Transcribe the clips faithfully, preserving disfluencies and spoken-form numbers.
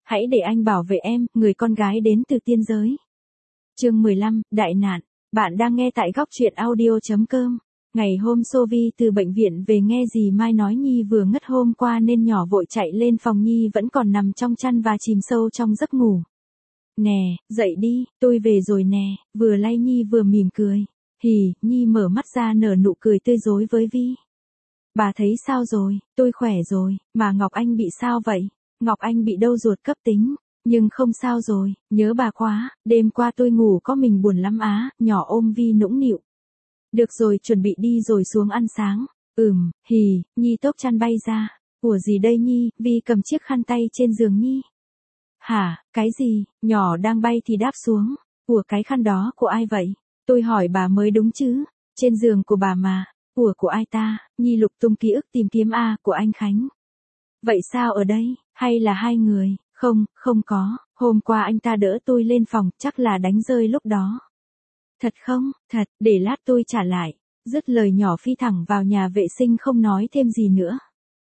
Hãy để anh bảo vệ em, người con gái đến từ tiên giới. Chương mười lăm, Đại nạn. Bạn đang nghe tại góc truyện audio chấm com. Ngày hôm Sophie từ bệnh viện về nghe dì Mai nói Nhi vừa ngất hôm qua nên nhỏ vội chạy lên phòng Nhi vẫn còn nằm trong chăn và chìm sâu trong giấc ngủ. Nè, dậy đi, tôi về rồi nè, vừa lay Nhi vừa mỉm cười. Hì, Nhi mở mắt ra nở nụ cười tươi rói với Vi. Bà thấy sao rồi, tôi khỏe rồi, mà Ngọc Anh bị sao vậy? Ngọc Anh bị đau ruột cấp tính, nhưng không sao rồi, nhớ bà quá, đêm qua tôi ngủ có mình buồn lắm á, nhỏ ôm Vi nũng nịu. Được rồi, chuẩn bị đi rồi xuống ăn sáng. Ừm, hì, Nhi tốc chăn bay ra. Ủa gì đây Nhi, Vi cầm chiếc khăn tay trên giường Nhi. Hả, cái gì, nhỏ đang bay thì đáp xuống. Ủa cái khăn đó của ai vậy? Tôi hỏi bà mới đúng chứ, trên giường của bà mà. Ủa của ai ta? Nhi lục tung ký ức tìm kiếm A của anh Khánh. Vậy sao ở đây, hay là hai người? Không, không có, hôm qua anh ta đỡ tôi lên phòng, chắc là đánh rơi lúc đó. Thật không? Thật, để lát tôi trả lại. Dứt lời nhỏ phi thẳng vào nhà vệ sinh không nói thêm gì nữa.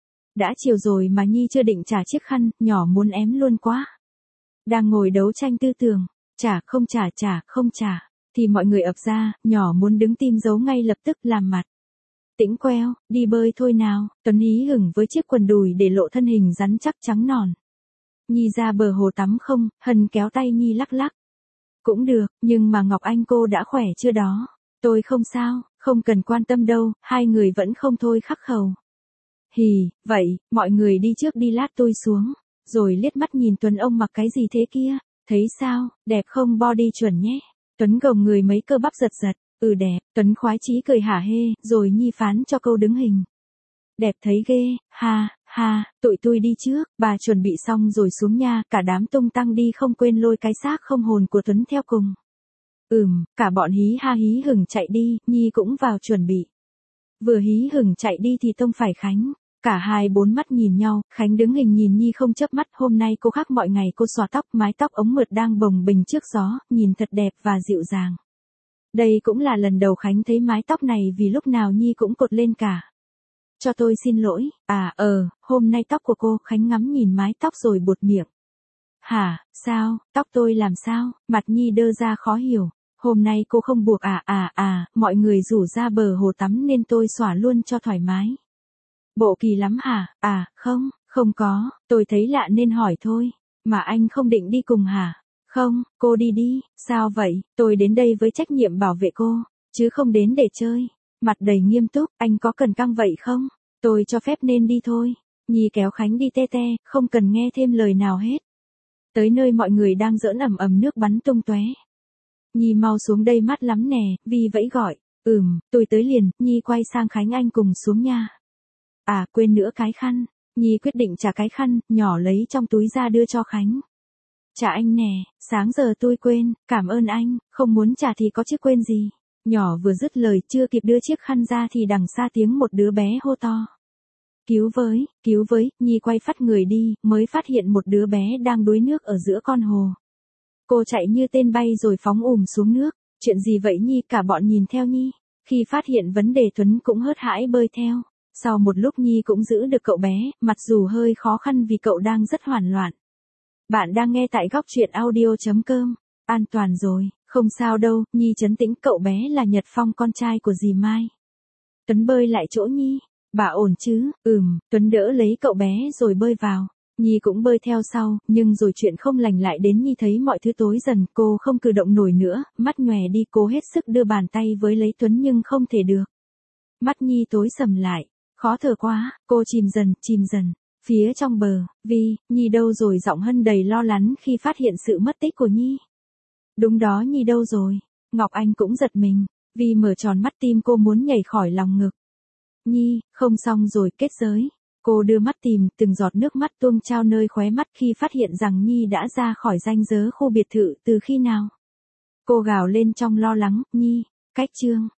Đã chiều rồi mà Nhi chưa định trả chiếc khăn, nhỏ muốn ém luôn quá. Đang ngồi đấu tranh tư tưởng, trả không trả trả không trả, thì mọi người ập ra, nhỏ muốn đứng tim giấu ngay lập tức làm mặt. Tĩnh queo, đi bơi thôi nào, Tuấn hí hửng với chiếc quần đùi để lộ thân hình rắn chắc trắng nòn. Nhi ra bờ hồ tắm không, Hân kéo tay Nhi lắc lắc. Cũng được, nhưng mà Ngọc Anh cô đã khỏe chưa đó? Tôi không sao, không cần quan tâm đâu, hai người vẫn không thôi khắc khẩu. Hì, vậy, mọi người đi trước đi lát tôi xuống. Rồi liếc mắt nhìn Tuấn ông mặc cái gì thế kia, thấy sao, đẹp không body chuẩn nhé. Tuấn gồng người mấy cơ bắp giật giật, ừ đẹp, Tuấn khoái chí cười hả hê, rồi Nhi phán cho câu đứng hình. Đẹp thấy ghê, ha, ha, tụi tôi đi trước, bà chuẩn bị xong rồi xuống nha, cả đám tung tăng đi không quên lôi cái xác không hồn của Tuấn theo cùng. Ừm, cả bọn hí ha hí hửng chạy đi, Nhi cũng vào chuẩn bị. Vừa hí hửng chạy đi thì tông phải Khánh. Cả hai bốn mắt nhìn nhau, Khánh đứng hình nhìn Nhi không chớp mắt, hôm nay cô khác mọi ngày, cô xõa tóc, mái tóc ống mượt đang bồng bềnh trước gió, nhìn thật đẹp và dịu dàng. Đây cũng là lần đầu Khánh thấy mái tóc này vì lúc nào Nhi cũng cột lên cả. Cho tôi xin lỗi, à ờ, hôm nay tóc của cô, Khánh ngắm nhìn mái tóc rồi buột miệng. Hả, sao, tóc tôi làm sao, mặt Nhi đơ ra khó hiểu. Hôm nay cô không buộc à à à, mọi người rủ ra bờ hồ tắm nên tôi xõa luôn cho thoải mái. Bộ kỳ lắm hả, à, không, không có, tôi thấy lạ nên hỏi thôi, mà anh không định đi cùng hả? Không, cô đi đi, sao vậy, tôi đến đây với trách nhiệm bảo vệ cô, chứ không đến để chơi. Mặt đầy nghiêm túc, anh có cần căng vậy không? Tôi cho phép nên đi thôi. Nhi kéo Khánh đi te te, không cần nghe thêm lời nào hết. Tới nơi mọi người đang giỡn ầm ầm nước bắn tung tóe. Nhi mau xuống đây mát lắm nè, Vi vẫy gọi. Ừm, tôi tới liền, Nhi quay sang Khánh anh cùng xuống nha. À, quên nữa cái khăn. Nhi quyết định trả cái khăn, nhỏ lấy trong túi ra đưa cho Khánh. Trả anh nè, sáng giờ tôi quên, cảm ơn anh, không muốn trả thì có chứ quên gì. Nhỏ vừa dứt lời chưa kịp đưa chiếc khăn ra thì đằng xa tiếng một đứa bé hô to. Cứu với, cứu với, Nhi quay phắt người đi, mới phát hiện một đứa bé đang đuối nước ở giữa con hồ. Cô chạy như tên bay rồi phóng ùm xuống nước, chuyện gì vậy Nhi, cả bọn nhìn theo Nhi. Khi phát hiện vấn đề Tuấn cũng hớt hãi bơi theo. Sau một lúc Nhi cũng giữ được cậu bé, mặc dù hơi khó khăn vì cậu đang rất hoảng loạn. Bạn đang nghe tại góc truyện audio chấm com. An toàn rồi, không sao đâu, Nhi trấn tĩnh, cậu bé là Nhật Phong con trai của dì Mai. Tuấn bơi lại chỗ Nhi, bà ổn chứ, ừm, Tuấn đỡ lấy cậu bé rồi bơi vào. Nhi cũng bơi theo sau, nhưng rồi chuyện không lành lại đến. Nhi thấy mọi thứ tối dần, cô không cử động nổi nữa, mắt nhòe đi, cố hết sức đưa bàn tay với lấy Tuấn nhưng không thể được. Mắt Nhi tối sầm lại, khó thở quá, cô chìm dần, chìm dần. Phía trong bờ, Vi, Nhi đâu rồi, giọng Hân đầy lo lắng khi phát hiện sự mất tích của Nhi. Đúng đó, Nhi đâu rồi? Ngọc Anh cũng giật mình, Vi mở tròn mắt, tim cô muốn nhảy khỏi lòng ngực. Nhi, không xong rồi, kết giới. Cô đưa mắt tìm, từng giọt nước mắt tuôn trao nơi khóe mắt khi phát hiện rằng Nhi đã ra khỏi ranh giới khu biệt thự từ khi nào. Cô gào lên trong lo lắng, Nhi, cách chương.